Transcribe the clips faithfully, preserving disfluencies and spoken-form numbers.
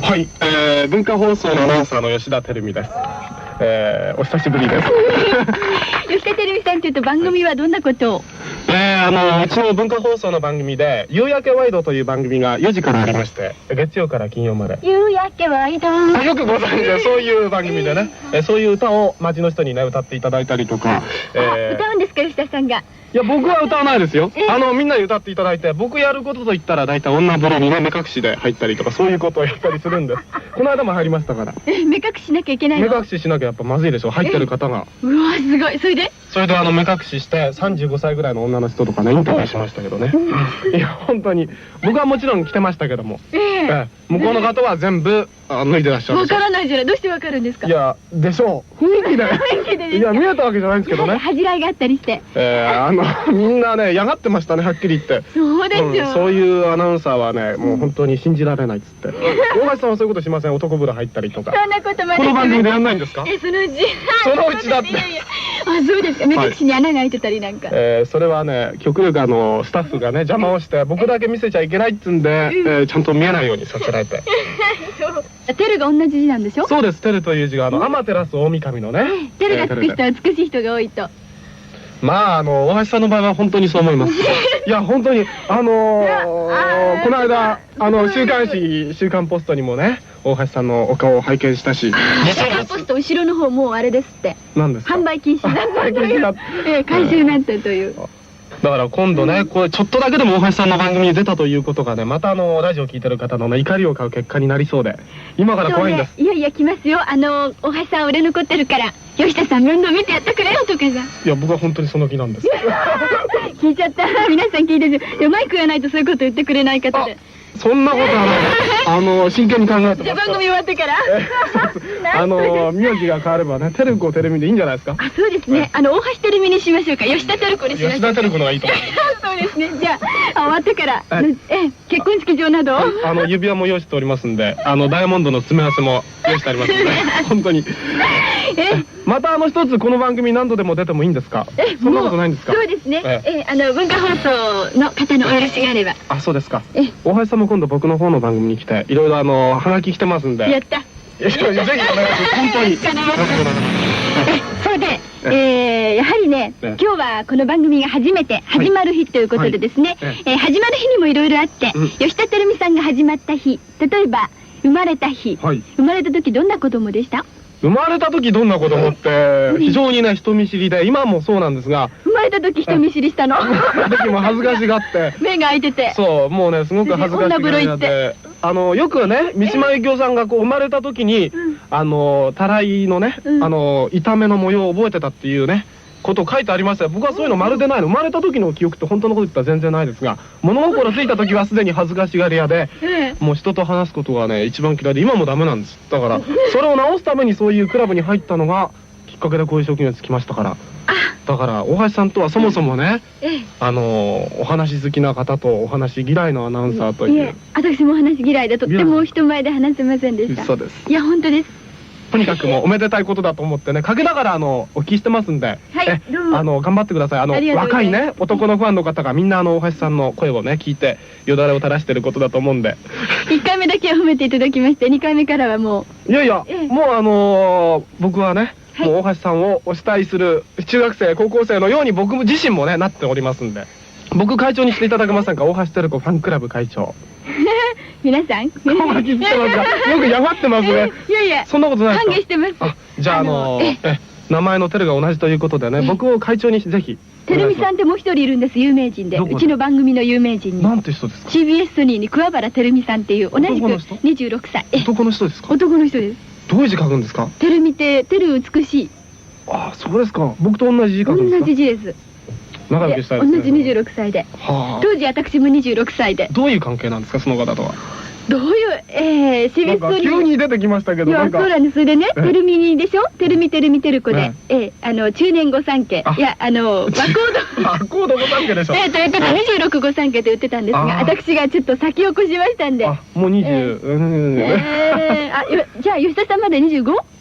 はい、えー、文化放送のアナウンサーの吉田照美です。えー、お久しぶりです。 吉田照美さんというと番組はどんなことを？ えー、あのうちの文化放送の番組で「夕焼けワイド」という番組がよじからありまして、月曜から金曜まで。 夕焼けワイド。 あ、よくご存知で、そういう番組でね、えー、そういう歌を街の人にね歌っていただいたりとか。 えー、歌うんですか、吉田さんが？ いや、僕は歌わないですよ。あのみんなに歌っていただいて、僕やることといったら大体女風呂にね目隠しで入ったりとか、そういうことをやったりするんです。この間も入りましたから。 え、目隠ししなきゃいけないの？ 目隠ししなきゃやっぱまずいでしょ、入ってる方が。 うわ、すごい。それでそれであの目隠ししてさんじゅうごさいぐらいの女の人とかねインタビューしましたけどね。いや本当に僕はもちろん着てましたけども、ええ、向こうの方は全部脱いでらっしゃる。 わからないじゃない。どうしてわかるんですか？ いやでしょう、雰囲気で。 雰囲気で。 いや見えたわけじゃないんですけどね。 恥じらいがあったりして、 えー、あのみんなね嫌がってましたね、はっきり言って。 そうですよ、 うん、そういうアナウンサーはねもう本当に信じられないっつって。大橋さんはそういうことしません？男風呂入ったりとか。 そんなことまで。 この番組でやんないんですか？ え、そのうち。 そのうちだって。 あ、そうですか。目隠しに穴が開いてたりなんか。 えー、それはね極力あのスタッフがね邪魔をして、僕だけ見せちゃいけないっつんで、えー、ちゃんと見えないようにさせられて。 テルが同じ字なんでしょ？ そうです。テルという字があの天照大神のね。 テルがつく人は美しい人が多いと。 まああの大橋さんの場合は本当にそう思います。いや本当にあのー、この間あの週刊誌週刊ポストにもね大橋さんのお顔を拝見したし。 週刊ポスト後ろの方もうあれですって。 何ですか？ 販売禁止になったという。ええ、回収になったという。 だから今度ね、これちょっとだけでも大橋さんの番組に出たということがね、またあのラジオを聞いてる方のね怒りを買う結果になりそうで、今から怖いんです。 いやいや来ますよ。あの大橋さん売れ残ってるから吉田さん面倒見てやってくれよとかさ。 いや僕は本当にその気なんです。 聞いちゃった。皆さん聞いてる。でマイクがないとそういうこと言ってくれない方で。 そんなことはない。あの真剣に考えてます。 じゃあ番組終わってから。 あの名字が変わればね、テルコテルミでいいんじゃないですか。 あ、そうですね。あの大橋テルミにしましょうか。吉田テルコにしましょう。 吉田テルコのがいいと思います。 そうですね。じゃあ終わってからえ結婚式場などあの指輪も用意しておりますんで、あのダイヤモンドの詰め合わせも用意してありますので、本当に。えまたあの一つこの番組何度でも出てもいいんですか？えそんなことないんですか？ そうですね。えあの文化放送の方のお許しがあれば。あ、そうですか。 大橋さんも今度僕の方の番組に来ていろいろあのハガキ来てますんで。 やった。 ぜひお願いします。本当に。 そうで、えやはりね今日はこの番組が初めて始まる日ということでですね、始まる日にもいろいろあって、吉田照美さんが始まった日、例えば生まれた日、生まれた時どんな子供でした？ 生まれた時どんな子供って非常にね人見知りで、今もそうなんですが、 生まれた時人見知りしたの？ 時も恥ずかしがって目が開いてて、 そうもうねすごく恥ずかしがりなんで、あのよくね三島由紀夫さんがこう生まれた時にあのたらいのねあの痛めの模様を覚えてたっていうねことを書いてありましたよ。僕はそういうのまるでないの。生まれた時の記憶って本当のこと言ったら全然ないですが、物心ついた時はすでに恥ずかしがり屋で、もう人と話すことがね一番嫌いで、今もダメなんです。だからそれを直すためにそういうクラブに入ったのがきっかけでこういう職業に就きましたから。だから大橋さんとはそもそもね、あのお話好きな方とお話嫌いのアナウンサーという。 私もお話嫌いでとっても人前で話せませんでした。 そうです。 いや本当です。 とにかくもうおめでたいことだと思ってね、かけながらあのお聞きしてますんで、 はい、 あの頑張ってください。あの若いね男のファンの方がみんなあの大橋さんの声をね聞いてよだれを垂らしてることだと思うんで。 いっかいめだけは褒めていただきまして、にかいめからはもういやいやもうあの僕はねもう大橋さんをお慕いする中学生高校生のように僕自身もねなっておりますんで、僕会長にしていただけませんか？大橋照子ファンクラブ会長。 皆さん顔が気づいてますが、よく嫌がってますね。 いやいやそんなことないですか？ 歓迎してます。 じゃああのえ名前のテルが同じということでね、僕を会長にぜひ。 照美さんってもう一人いるんです、有名人で。うちの番組の有名人に。 なんて人ですか？ シービーエス ソニーに桑原照美さんっていう同じくにじゅうろくさい。 男の人ですか？ 男の人です。 どういう字書くんですか？ 照美ってテル美しい。 ああそうですか。僕と同じ字書くんですか？ 同じ字です。 仲良くしたいですね。 同じにじゅうろくさいで。当時私もにじゅうろくさいで。 どういう関係なんですかその方とは？ どういう、えー、シービーエス ソニー。 急に出てきましたけど、 なんか。そうなんです。それでね、テルミでしょ？テルミテルミテルコで、え、あの中年御三家、いやあの和コード。 和コード御三家でしょ。 え、ということでにじゅうろく御三家と言ってたんですが、私がちょっと先を越しましたんで。 あ、もうにじゅう。 ええ、あ、じゃあ吉田さんまでにじゅうご？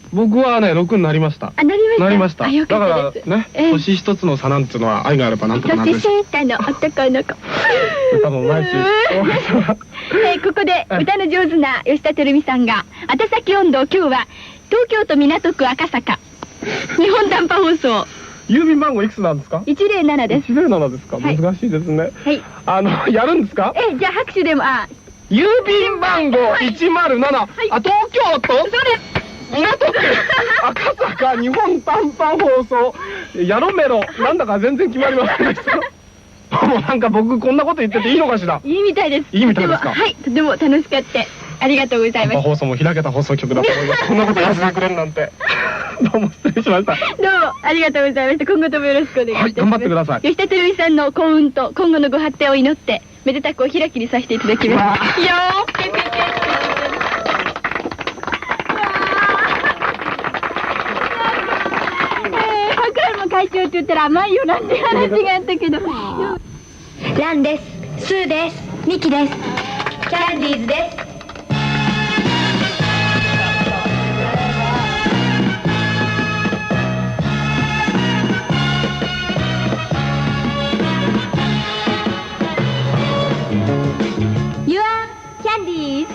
僕はね、ろくになりました。 あ、なりました。 なりました。 あ、よだかかったです。 らね、星一つの差なんていうのは愛があればなんとかなるんです。 年下の男の子。 多分毎週。 え、ここで歌の上手な吉田照美さんが、あたさき音頭、今日は東京都港区赤坂、日本短波放送。 郵便番号いくつなんですか？ いちぜろななです。 いちぜろななですか？難しいですね。 はい。 あの、やるんですか？ え、じゃあ拍手でも、あ、 郵便番号いちまるなな、あ、東京都？ そうです。 港区赤坂日本短波放送やろメロ、なんだか全然決まりませんでした。もうなんか僕こんなこと言ってていいのかしら？ いいみたいです。 いいみたいですか？ はい、とても楽しかった。ありがとうございます。 放送も開けた放送局だと思います。こんなことやらせてくれるなんて。どうも失礼しました。どうもありがとうございました。今後ともよろしくお願いいたします。はい、 頑張ってください。 吉田照美さんの幸運と今後のご発展を祈ってめでたくお開きにさせていただきます。よー。会長って言ったら甘いよなんて話があったけど。ランです。スーです。ミキです。キャンディーズです。You are Candies。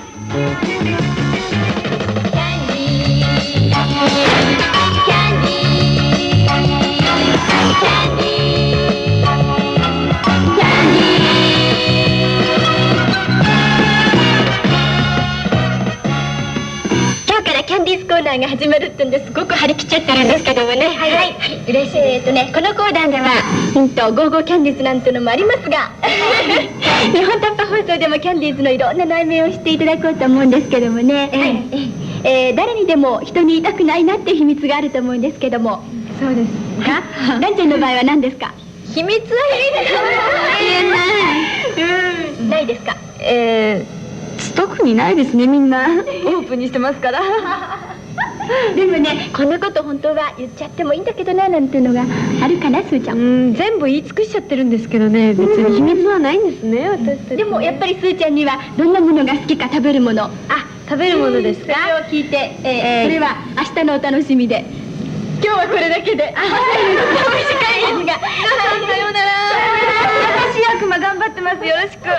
コーナーが始まるってんですごく張り切っちゃってるんですけどもね。はいはい、嬉しい。えっとね、このコーナーではヒントゴーゴーキャンディーズなんてのもありますが日本短波放送でもキャンディーズのいろんな内面を知っていただこうと思うんですけどもね、えーえー、誰にでも人に言いたくないなっていう秘密があると思うんですけども。そうですか？ランちゃんの場合は何ですか？秘密は言えない。ないですか？ えー、特にないですね。みんなオープンにしてますからでもね、こんなこと本当は言っちゃってもいいんだけどななんていうのがあるかな、すーちゃん。 うん、全部言い尽くしちゃってるんですけどね、別に秘密はないんですね、私たち。 でもやっぱりすーちゃんにはどんなものが好きか、食べるもの。あ、 食べるものですか？ それを聞いて、えー、それは明日のお楽しみで。今日はこれだけで。あ、短いですが。さようなら。 優しい悪魔頑張ってます。よろしく。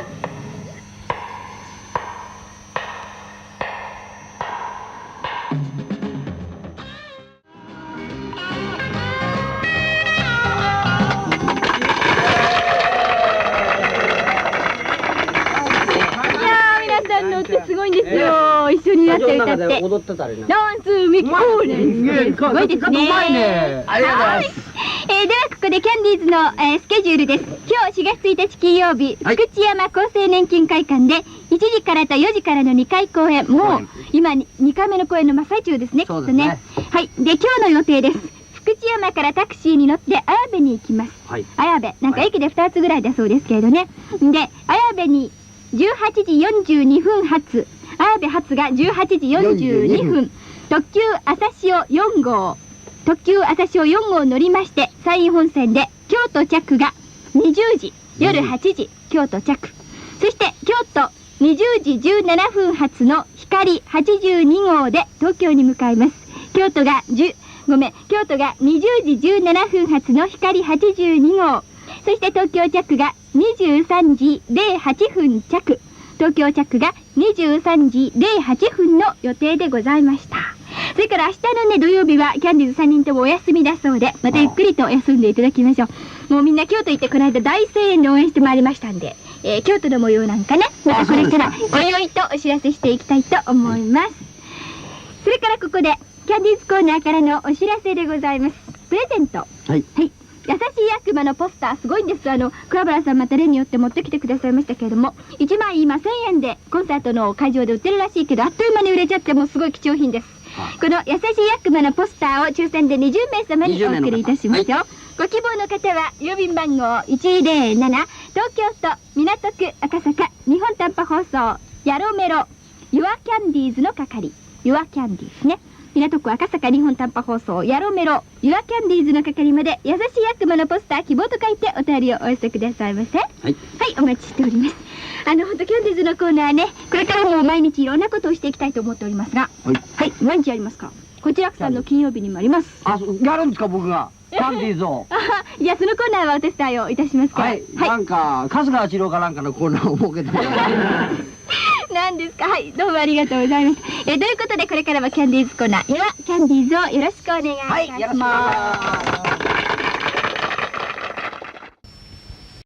すごいんですよ。一緒になって歌って。 踊ってたりな。 ダンスミキコーレンス。すごいですね。 ありがとうございます。 えー、ではここでキャンディーズの、えー、スケジュールです。今日しがつついたち金曜日、福知山厚生年金会館でいちじからとよじからのにかい公演。もう今にかいめの公演の真っ最中ですね、きっとね。はい。で、今日の予定です。福知山からタクシーに乗って綾部に行きます。綾部。なんか駅でふたつぐらいだそうですけれどね。で、綾部にじゅうはちじよんじゅうにふん発、綾部発がじゅうはちじよんじゅうにふん、特急朝潮よん号、特急朝潮よん号乗りまして、山陰本線で京都着がにじゅうじ、夜はちじ、京都着。そして京都にじゅうじじゅうななふん発の光はちじゅうに号で東京に向かいます。京都がじゅう、ごめん、京都がにじゅうじじゅうななふん発の光はちじゅうに号。そして東京着がにじゅうさんじぜろはちふん着。東京着がにじゅうさんじぜろはちふんの予定でございました。それから明日のね、土曜日はキャンディーズさんにんともお休みだそうで、またゆっくりと休んでいただきましょう。もうみんな京都行ってこの間大声援で応援してまいりましたんで、えー、京都の模様なんかね、またこれからごよいとお知らせしていきたいと思います。それからここでキャンディーズコーナーからのお知らせでございます。プレゼント。はい。はい。優しい悪魔のポスターすごいんです。あの桑原さんまた例によって持ってきてくださいましたけれども、いちまい今せんえんでコンサートの会場で売ってるらしいけど、あっという間に売れちゃってもうすごい貴重品です。この優しい悪魔のポスターを抽選でにじゅうめいさまにお送りいたしますよ。ご希望の方は郵便番号いちぜろなな、東京都港区赤坂日本短波放送やろメロユアキャンディーズの係、ユアキャンディーズね、港区赤坂日本短波放送やろメロユアキャンディーズの係まで優しい悪魔のポスター希望と書いてお便りをお寄せくださいませ。はい、はい、お待ちしております。あの本当キャンディーズのコーナーね、これからも毎日いろんなことをしていきたいと思っておりますが、はい、はい、毎日やりますか？ こちらくさんの金曜日にもあります。 あ、やるんですか、僕が。キャンディーズを。 いや、そのコーナーはお手伝いをいたしますから。 はい。なんか、春日八郎かなんかのコーナーを設けてもらいます。 何ですか。はい、どうもありがとうございます。え、ということで、これからはキャンディーズコーナー。では、キャンディーズをよろしくお願いします。 はい、よろしくお願いします。